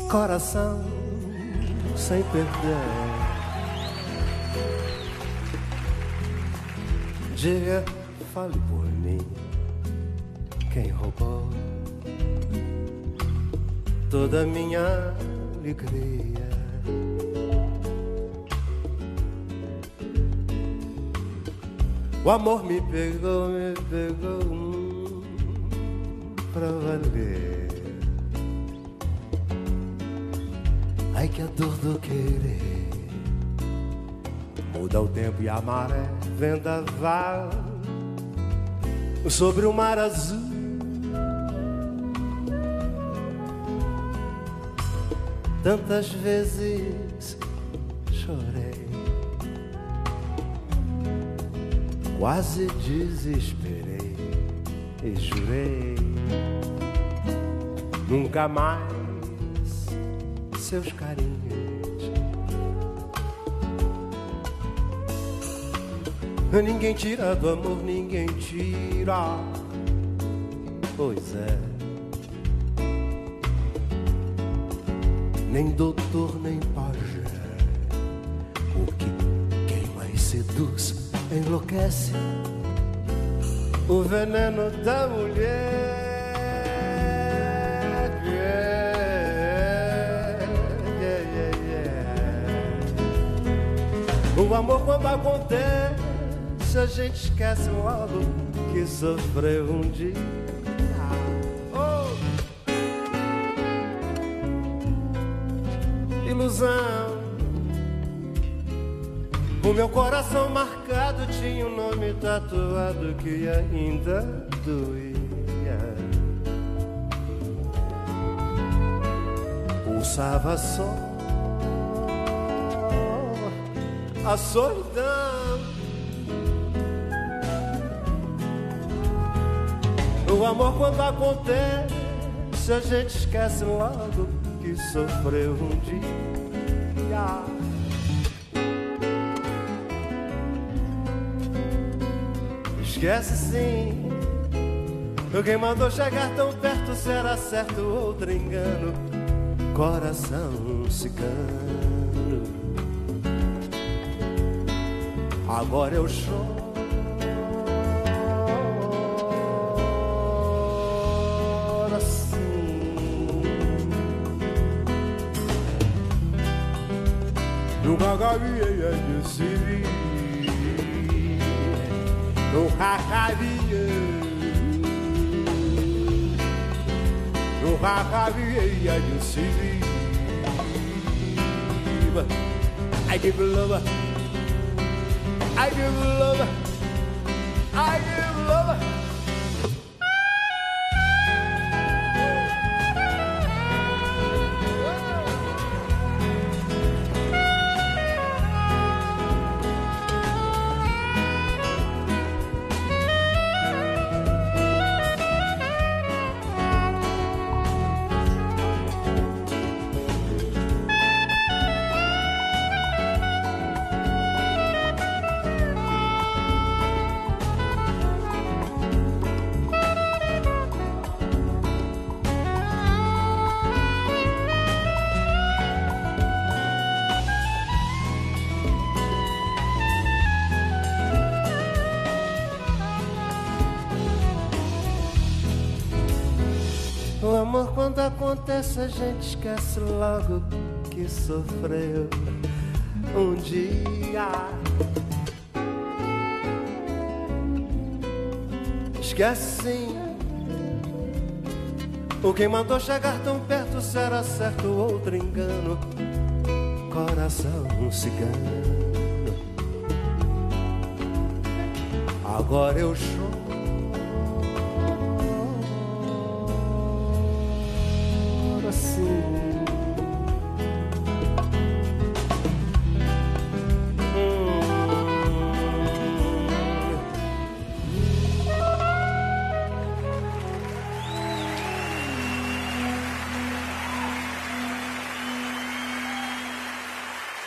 coração sem perdão. Diga, fale por mim, quem roubou toda minha alegria. O amor me pegou pra valer. Ai, que a dor do querer muda o tempo e a maré, vendaval sobre o mar azul. Tantas vezes chorei, quase desesperei e jurei nunca mais seus carinhos. Ninguém tira do amor, ninguém tira, pois é. Nem doutor, nem pajé, porque quem mais seduz enlouquece. O veneno da mulher. O amor quando acontece, a gente esquece logo que sofreu um dia. Oh. Ilusão. O meu coração marcado tinha um nome tatuado que ainda doía. Pulsava só a solidão. O amor quando acontece, a gente esquece logo que sofreu um dia. Esquece sim, quem mandou chegar tão perto, será certo outro engano. Coração cigano. Agora eu choro assim. Nunca havia de se nunca havia de se I give love, I give love, I give love. O amor quando acontece, a gente esquece logo que sofreu um dia. Esquece sim, o quem mandou chegar tão perto, será certo outro engano. Coração cigano. Agora eu choro assim.